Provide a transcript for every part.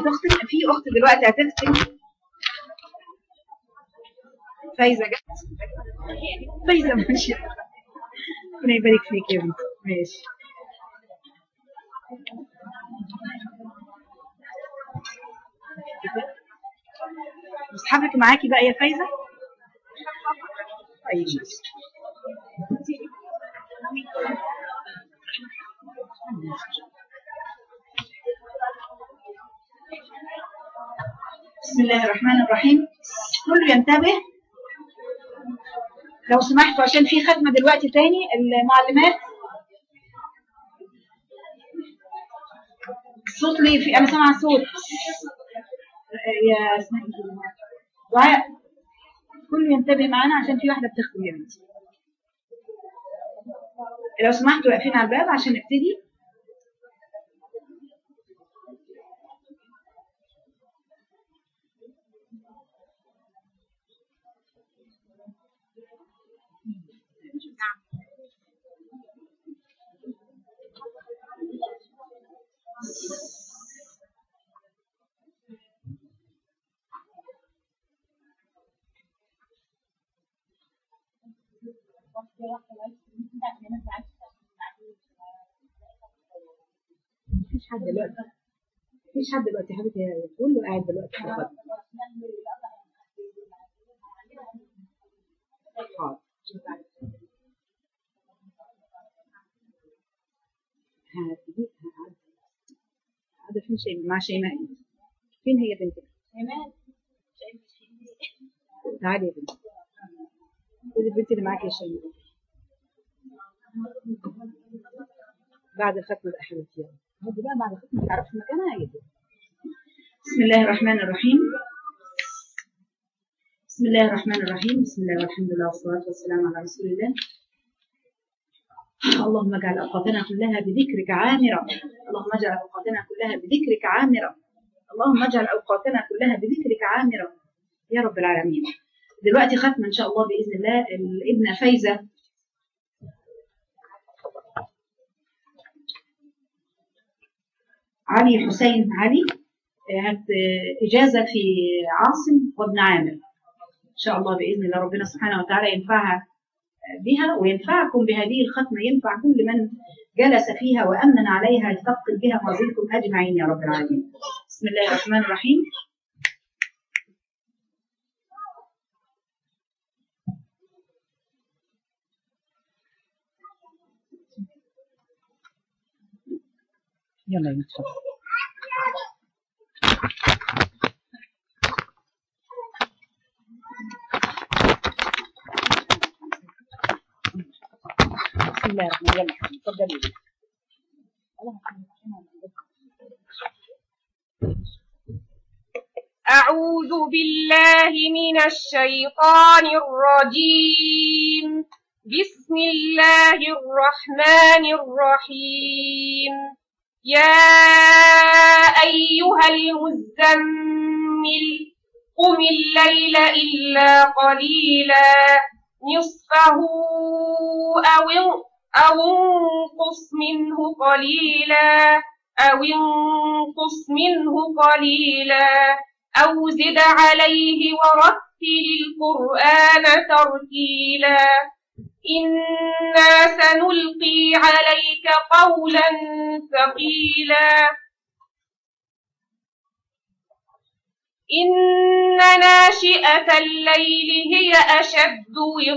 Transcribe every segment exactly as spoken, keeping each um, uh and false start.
هتختم في اخت دلوقتي هتختم. فايزه جت. فايزه ماشي. ربنا يبارك فيك يا بنتي. ماشي. مصحفك معاكي بقى يا فايزه؟ طيب ماشي. بسم الله الرحمن الرحيم. كله ينتبه لو سمحتوا عشان في ختمه دلوقتي تاني. المعلمات الصوت ليه في؟ انا سامعه صوت يا اسماء دعاء. كله ينتبه معانا عشان في واحده بتختم يا بنتي. لو سمحتوا واقفين على الباب عشان نبتدي. مفيش حد دلوقتي. مفيش حد دلوقتي يا حبيبتي. كله قاعد دلوقتي. حاضر. هذا فين شيء مع شيماء؟ فين هي بنتك؟ شيماء. تعالي يا بنتي. خذي البنت اللي معاكي يا شيماء. بعد الختمة بقى حبيبتي. هدي بقى بعد الختمة تعرفي مكانها هي دي. بسم الله الرحمن الرحيم. بسم الله الرحمن الرحيم. بسم الله والحمد لله والصلاة والسلام على رسول الله. اللهم اجعل اوقاتنا كلها بذكرك عامرة. اللهم اجعل اوقاتنا كلها بذكرك عامرة. اللهم اجعل اوقاتنا كلها بذكرك عامرة يا رب العالمين. دلوقتي ختمة ان شاء الله باذن الله. الابنة فايزة علي حسين علي هت اجازة في عاصم وابن عامر ان شاء الله باذن الله. ربنا سبحانه وتعالى ينفعها بها وينفعكم بهذه الختمة. ينفع كل من جلس فيها وأمن عليها يثقل بها موازينكم أجمعين يا رب العالمين. بسم الله الرحمن الرحيم. يلا نتفضل. بسم الله الرحمن الرحيم. تفضلي. أعوذ بالله من الشيطان الرجيم. بسم الله الرحمن الرحيم. يا أيها المزمل قم الليل إلا قليلا نصفه أو أو انقص منه قليلا أو انقص منه قليلا أو زد عليه ورتل القرآن ترتيلا. إنا سنلقي عليك قولا ثقيلا. إن ناشئة الليل هي أشد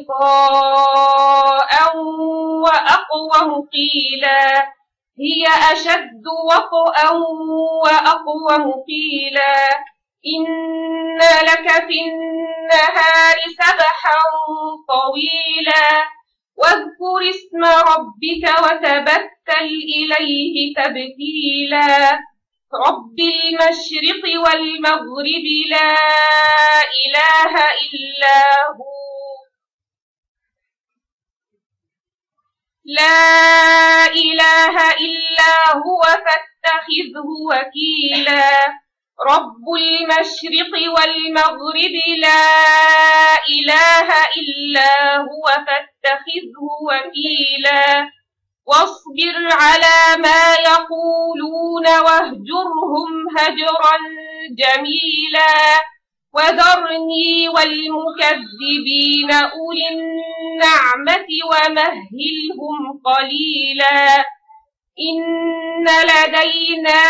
وطاء وأقوم قيلا هي أشد وطئا وأقوم قيلا. إن لك في النهار سبحا طويلا واذكر اسم ربك وتبتل إليه تبتيلا. رب المشرق والمغرب لا إله إلا هو لا إله إلا هو فاتخذه وكيلا. رب المشرق والمغرب لا إله إلا هو فاتخذه وكيلا. واصبر على ما يقولون واهجرهم هجرا جميلا وذرني والمكذبين أولي النعمة ومهلهم قليلا إن لدينا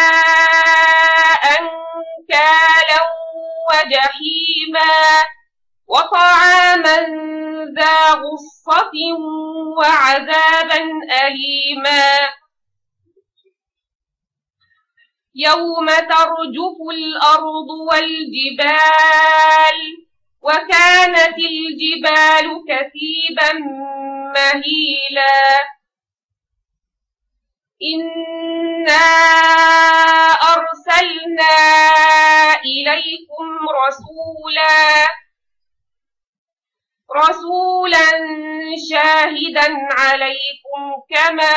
أنكالا وجحيما وطعاما ذا غصة وعذابا أليما يوم ترجف الأرض والجبال وكانت الجبال كثيبا مهيلا إنا أرسلنا إليكم رسولا رسولا شاهدا عليكم كما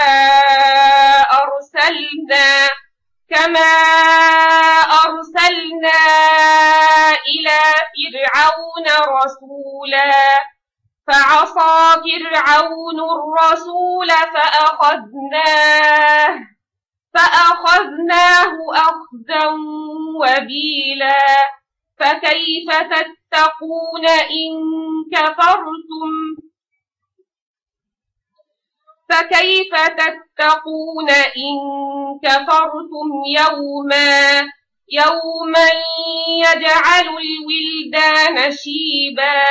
أرسلنا كما أرسلنا إلى فرعون رسولا فعصى فرعون الرسول فأخذناه فأخذناه أخذا وبيلا فكيف تتقون إن كفرتم فكيف تتقون إن كفرتم يوما يوما يجعل الولدان شيبا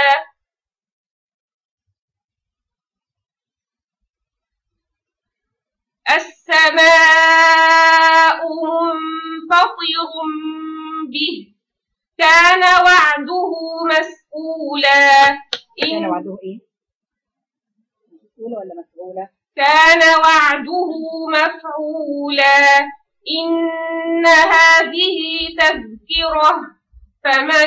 السماء منفطر به كان وعده مسئولا كان وعده ايه؟ مسئولة ولا مفعولة؟ كان وعده مفعولا إن هذه تذكرة فمن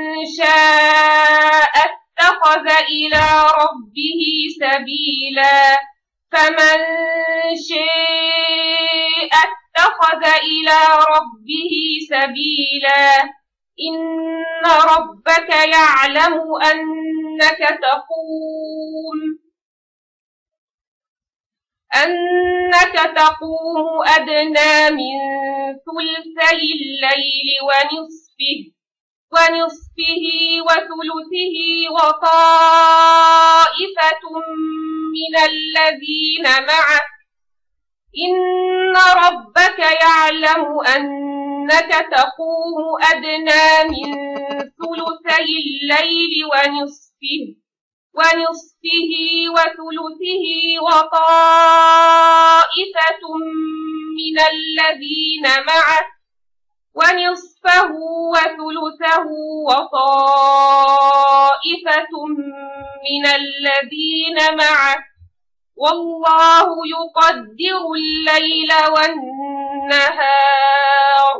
شاء اتخذ إلى ربه سبيلا فمن شاء اتخذ إلى ربه سبيلا إن ربك يعلم أنك تقوم أنك تقوم أدنى من ثلثي الليل ونصفه ونصفه وثلثه وطائفة من الذين معه إن ربك يعلم أنك تقوم أدنى من ثلثي الليل ونصفه ونصفه وثلثه وطائفة من الذين معه ونصفه وثلثه وطائفة من الذين معه والله يقدر الليل والنهار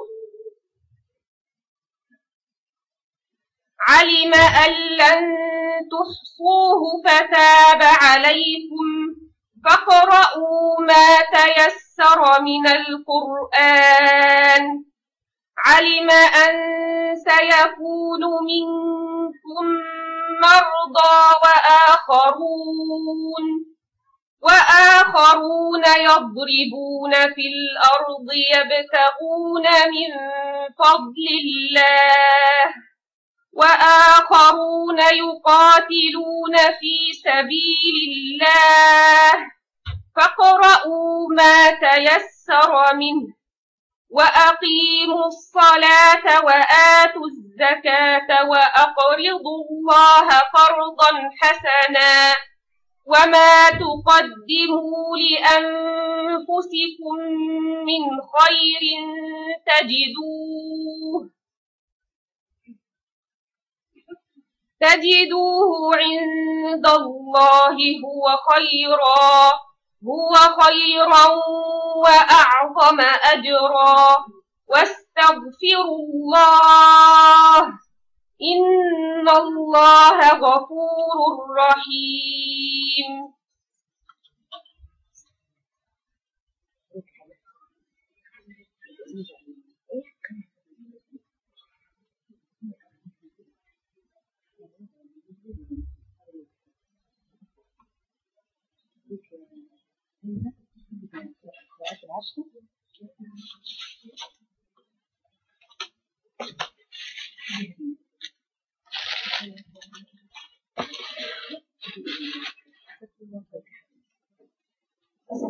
علم أن لن تحصوه فتاب عليكم فاقرؤوا ما تيسر من القرآن علم أن سيكون منكم مرضى وآخرون وآخرون يضربون في الأرض يبتغون من فضل الله وآخرون يقاتلون في سبيل الله فاقرؤوا ما تيسر منه وأقيموا الصلاة وآتوا الزكاة وأقرضوا الله قرضا حسنا وما تقدموا لأنفسكم من خير تجدوه تجدوه عند الله هو خيرا هو خيرا وأعظم أجرا واستغفروا الله إن الله غفور رحيم. العشرة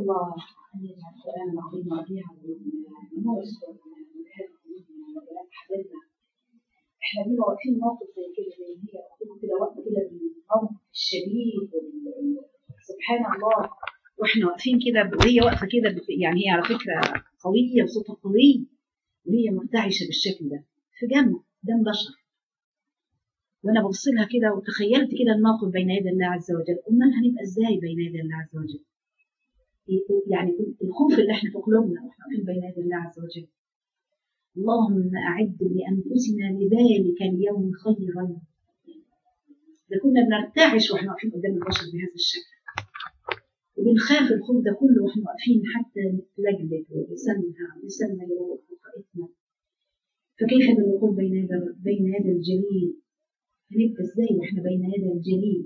الله أن يجعل القرآن العظيم ربيع قلوبنا ونور صدورنا وذهاب قلوبنا وبلاء أحزاننا. إحنا بنبقى واقفين موقف زي كده، زي هي أخذوا كده وقت كده بالعنف الشديد سبحان الله، وإحنا واقفين كده وهي واقفة كده، يعني هي على فكرة قوية وصوتها قوي وهي مرتعشة بالشكل ده في جنب قدام بشر. وانا ببص لها كده وتخيلت كده الموقف بين يدي الله عز وجل، قلنا هنبقى ازاي بين يدي الله عز وجل؟ يعني الخوف اللي احنا في قلوبنا واحنا واقفين بين يدي الله عز وجل. اللهم اعد لانفسنا لذلك اليوم خيرا. ده كنا بنرتعش واحنا واقفين قدام البشر بهذا الشكل، وبنخاف الخوف ده كله واحنا واقفين حتى نتلجلج ولسانها لساننا يروح وقائتنا. فكيف بالوقوف بين يدي بين يدي الجليل؟ هنبقى ازاي واحنا بين يدي الجليل؟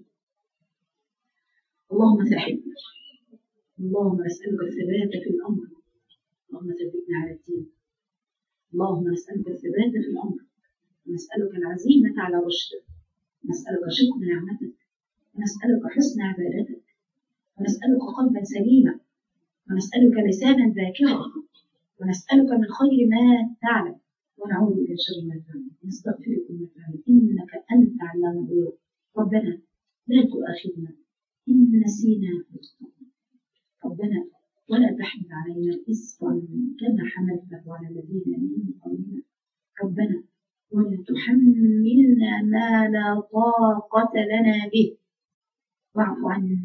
اللهم ثبتنا، اللهم نسألك الثبات في الأمر، اللهم ثبتنا على الدين. اللهم نسألك الثبات في الأمر، ونسألك العزيمة على رشدك، ونسألك شكر نعمتك، ونسألك حسن عبادتك، ونسألك قلبا سليما، ونسألك لسانا ذاكرا، ونسألك من خير ما تعلم، ونعوذ بك من شر ما تعلم، ونستغفرك مما تعلم، إنك أنت علام الغيوب. ربنا لا تؤاخذنا إن نسينا ربنا ولا تحمل علينا إصرا كما حملته على الذين من قبلنا. ربنا ولا تحملنا ما لا طاقة لنا به، واعف عنا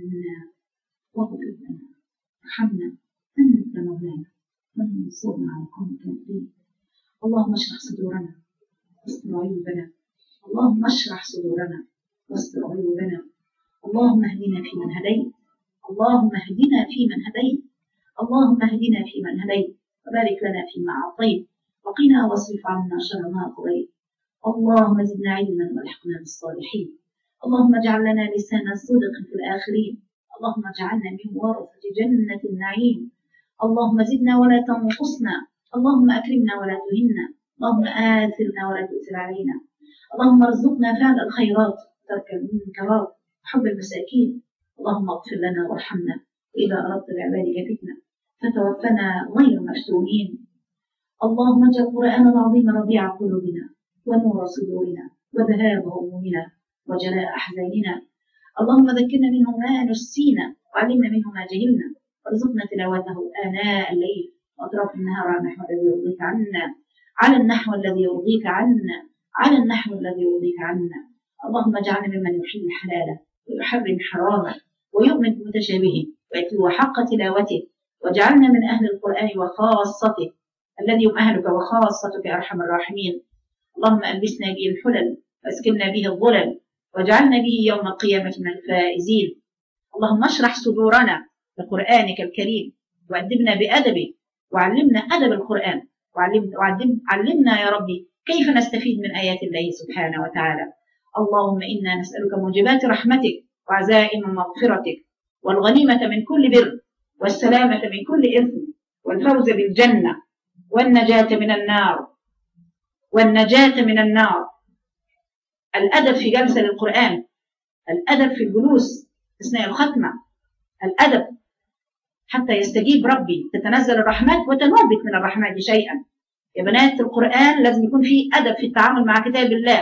واغفر لنا وارحمنا، أنت مولانا فانصرنا على القوم الكافرين. اللهم اشرح صدورنا واستر عيوبنا، اللهم اشرح صدورنا واستر عيوبنا. اللهم اهدنا فيمن هديت، اللهم اهدنا فيمن هديت، اللهم اهدنا فيمن هديت، وبارك لنا فيما اعطيت، وقنا واصرف عنا شر ما قضيت. اللهم زدنا علما والحقنا بالصالحين. اللهم اجعل لنا لسان صدق في الاخرين. اللهم اجعلنا من ورثة جنة النعيم. اللهم زدنا ولا تنقصنا، اللهم اكرمنا ولا تهنا، اللهم آثرنا ولا تؤثر علينا. اللهم ارزقنا فعل الخيرات وترك المنكرات وحب المساكين. اللهم اغفر لنا وارحمنا، وإذا أردت بعبادك فتنة فتوفنا غير مفتونين. اللهم اجعل القرآن العظيم ربيع قلوبنا ونور صدورنا وذهاب همومنا وجلاء أحزاننا. اللهم ذكرنا منه ما نسينا وعلمنا منه ما جهلنا، وارزقنا تلاوته آناء الليل وأطراف النهار على النحو الذي يرضيك عنا، على النحو الذي يرضيك عنا، على النحو الذي يرضيك عنا. اللهم اجعلنا ممن يحل حلاله ويحرم حرامه ويؤمن بمتشابهه ويتلو حق تلاوته، واجعلنا من أهل القرآن وخاصته الذي هم أهلك وخاصتك يا أرحم الراحمين. اللهم ألبسنا به الحلل واسكننا به الظلل، واجعلنا به يوم القيامة من الفائزين. اللهم اشرح صدورنا بقرآنك الكريم، وأدبنا بأدبه، وعلمنا أدب القرآن، وعلمنا يا ربي كيف نستفيد من آيات الله سبحانه وتعالى. اللهم إنا نسألك موجبات رحمتك وعزائم مغفرتك، والغنيمة من كل بر، والسلامة من كل إثم، والفوز بالجنة، والنجاة من النار، والنجاة من النار. الأدب في جلسة للقرآن، الأدب في الجلوس أثناء الختمة، الأدب حتى يستجيب ربي، تتنزل الرحمات وتنوبت من الرحمات شيئا. يا بنات القرآن لازم يكون فيه أدب في التعامل مع كتاب الله.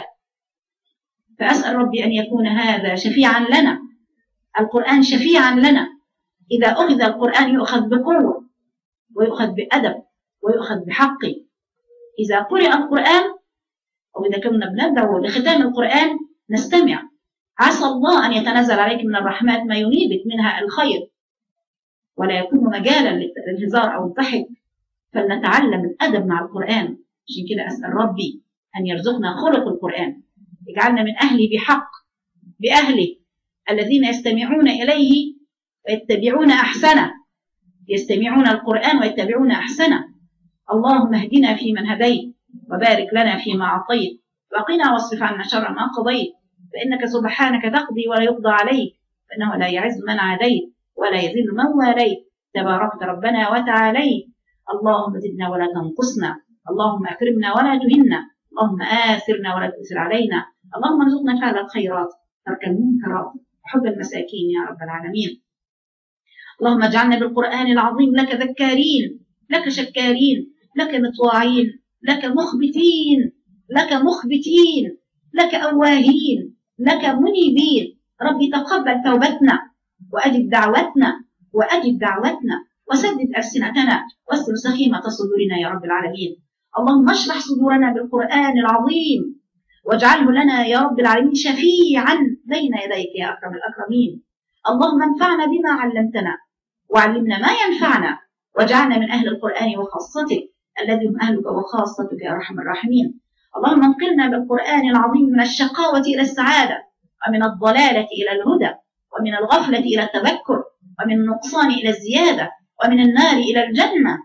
فأسأل ربي أن يكون هذا شفيعا لنا، القرآن شفيعا لنا. إذا أخذ القرآن يؤخذ بقوة، ويؤخذ بأدب، ويؤخذ بحق. إذا قرأ القرآن، أو إذا كنا بندعو لختام القرآن نستمع، عسى الله أن يتنزل عليك من الرحمات ما ينيبك منها الخير، ولا يكون مجالا للهزار أو الضحك. فلنتعلم الأدب مع القرآن. عشان كده أسأل ربي أن يرزقنا خلق القرآن، يجعلنا من أهله بحق، بأهله الذين يستمعون إليه ويتبعون أحسنه، يستمعون القرآن ويتبعون أحسنه. اللهم اهدنا فيمن هديت، وبارك لنا فيما أعطيت، وقنا واصرف عنا شر ما قضيت، فإنك سبحانك تقضي ولا يقضى عليك، فإنه لا يعز من عاديت ولا يذل من واليت، تباركت ربنا وتعاليت. اللهم زدنا ولا تنقصنا، اللهم أكرمنا ولا تهنا، اللهم آثرنا ولا تؤثر علينا. اللهم ارزقنا فعل الخيرات، ترك المنكرات، وحب المساكين يا رب العالمين. اللهم اجعلنا بالقرآن العظيم لك ذكارين، لك شكارين، لك مطواعين، لك مخبتين، لك مخبتين، لك أواهين، لك منيبين. ربي تقبل توبتنا وأجب دعوتنا وأجب دعوتنا وسدد ألسنتنا واستر سخيمة صدورنا يا رب العالمين. اللهم اشرح صدورنا بالقرآن العظيم واجعله لنا يا رب العالمين شفيعا بين يديك يا أكرم الأكرمين. اللهم انفعنا بما علمتنا وعلمنا ما ينفعنا واجعلنا من أهل القرآن وخاصته الذي هم أهلك وخاصتك يا أرحم الراحمين. اللهم انقلنا بالقرآن العظيم من الشقاوة إلى السعادة، ومن الضلالة إلى الهدى، ومن الغفلة إلى التذكر، ومن النقصان إلى الزيادة، ومن النار إلى الجنة.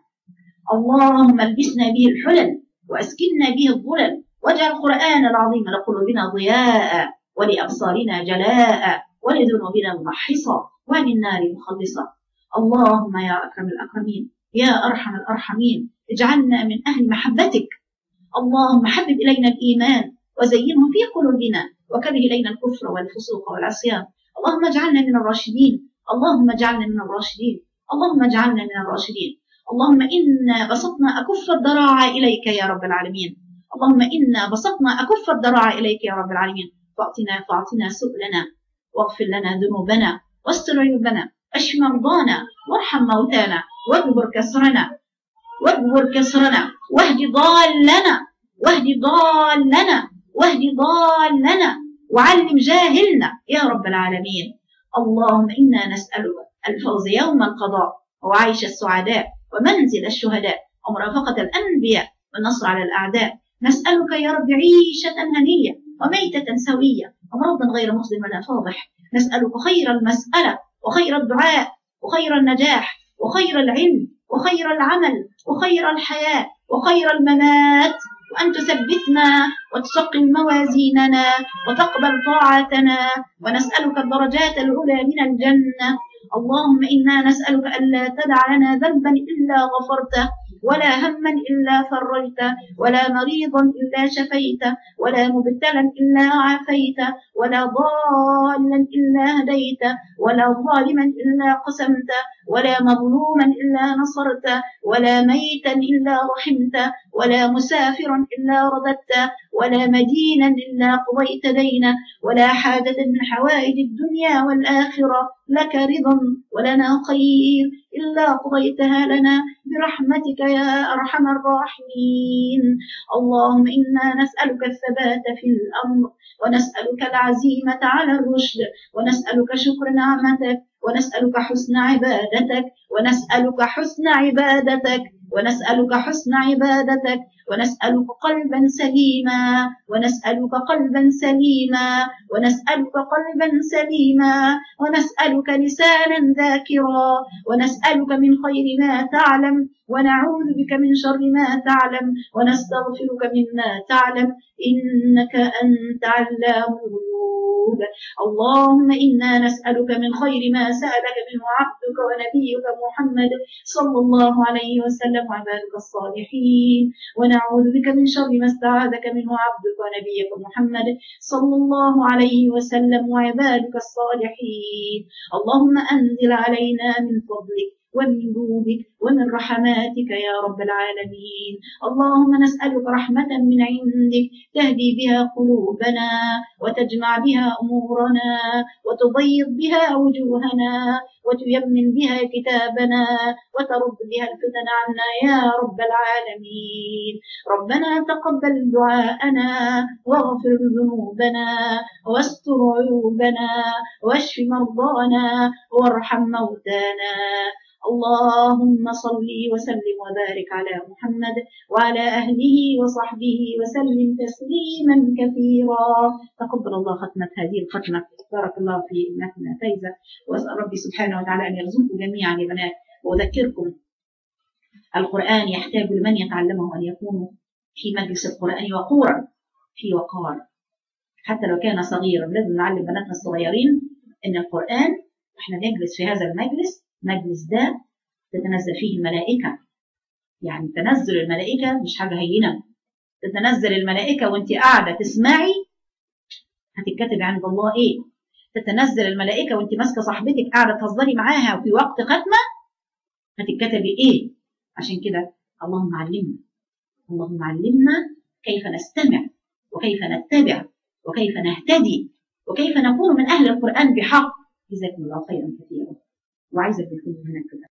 اللهم البسنا به الحلل وأسكننا به الظلل، واجعل القرآن العظيم لقلوبنا ضياء ولأبصارنا جلاء ولذنوبنا ممحصا وللنار مخلصا. اللهم يا أكرم الأكرمين يا أرحم الأرحمين اجعلنا من أهل محبتك. اللهم حبب إلينا الإيمان وزينه في قلوبنا وكره إلينا الكفر والفسوق والعصيان. اللهم اجعلنا من الراشدين، اللهم اجعلنا من الراشدين، اللهم اجعلنا من الراشدين. اللهم إنا بسطنا أكف الضراعة إليك يا رب العالمين، اللهم إنا بسطنا أكف الضراعة إليك يا رب العالمين. فأعطنا فأعطنا سؤلنا واغفر لنا ذنوبنا واستر عيوبنا، اشف مرضانا وارحم موتانا واجبر كسرنا واجبر كسرنا واهد ضالنا واهد ضالنا واهد ضالنا وعلم جاهلنا يا رب العالمين. اللهم إنا نسألك الفوز يوم القضاء وعيش السعداء ومنزل الشهداء ومرافقة الأنبياء والنصر على الأعداء. نسألك يا رب عيشة هنية وميتة سوية ومرضا غير مخزن ولا فاضح. نسألك خير المسألة وخير الدعاء وخير النجاح وخير العلم وخير العمل وخير الحياة وخير الممات، وأن تثبتنا وتثقل موازيننا وتقبل طاعتنا، ونسألك الدرجات العلى من الجنة. اللهم إنا نسألك ألا تدع لنا ذنبا إلا غفرته ولا هما إلا فرجته ولا مريضا إلا شفيته ولا مبتلا إلا عافيته ولا ضالا إلا هديته ولا ظالما إلا قسمته ولا مظلوما إلا نصرته ولا ميتا إلا رحمته ولا مسافرا إلا رددته ولا مدينا إلا قضيت دينه ولا حاجة من حوائج الدنيا والآخرة لك رضا ولنا خير إلا قضيتها لنا برحمتك يا أرحم الراحمين. اللهم إنا نسألك الثبات في الأمر ونسألك العزيمة على الرشد ونسألك شكر نعمتك ونسألك حسن عبادتك ونسألك حسن عبادتك ونسألك حسن عبادتك ونسألك قلبا سليما ونسألك قلبا سليما ونسألك قلبا سليما ونسألك لسانا ذاكرا ونسألك من خير ما تعلم ونعوذ بك من شر ما تعلم ونستغفرك مما تعلم إنك أنت علام الغيوب. اللهم إنا نسألك من خير ما سألك منه عبدك ونبيك محمد صلى الله عليه وسلم وعبادك الصالحين، ونعوذ بك من شر ما استعاذك منه عبدك ونبيك محمد صلى الله عليه وسلم وعبادك الصالحين. اللهم أنزل علينا من فضلك ومن جودك ومن رحماتك يا رب العالمين. اللهم نسألك رحمة من عندك تهدي بها قلوبنا وتجمع بها أمورنا وتبيض بها وجوهنا وتيمن بها كتابنا وترد بها الفتن عنا يا رب العالمين. ربنا تقبل دعاءنا واغفر ذنوبنا واستر عيوبنا واشف مرضانا وارحم موتانا. اللهم صل وسلم وبارك على محمد وعلى أهله وصحبه وسلم تسليما كثيرا. تقبل الله ختمة هذه الختمة، بارك الله في ابنتنا فايزة، وأسأل ربي سبحانه وتعالى أن يرزقكم جميعا يا بنات. وأذكركم القرآن يحتاج لمن يتعلمه أن يكونوا في مجلس القرآن وقورا في وقار، حتى لو كان صغيرا. لازم نعلم بناتنا الصغيرين أن القرآن احنا نجلس في هذا المجلس، مجلس ده تتنزل فيه الملائكة، يعني تنزل الملائكة مش حاجة هينة، تتنزل الملائكة وانت قاعدة تسمعي هتتكتب عند الله ايه؟ تتنزل الملائكة وانت ماسكة صاحبتك قاعدة تهزري معاها وفي وقت ختمة، هتتكتبي ايه؟ عشان كده اللهم علمنا، اللهم علمنا كيف نستمع وكيف نتبع وكيف نهتدي وكيف نكون من أهل القرآن بحق. جزاكم الله خيرا كثيرا. وعايزة تكونوا هناك كده.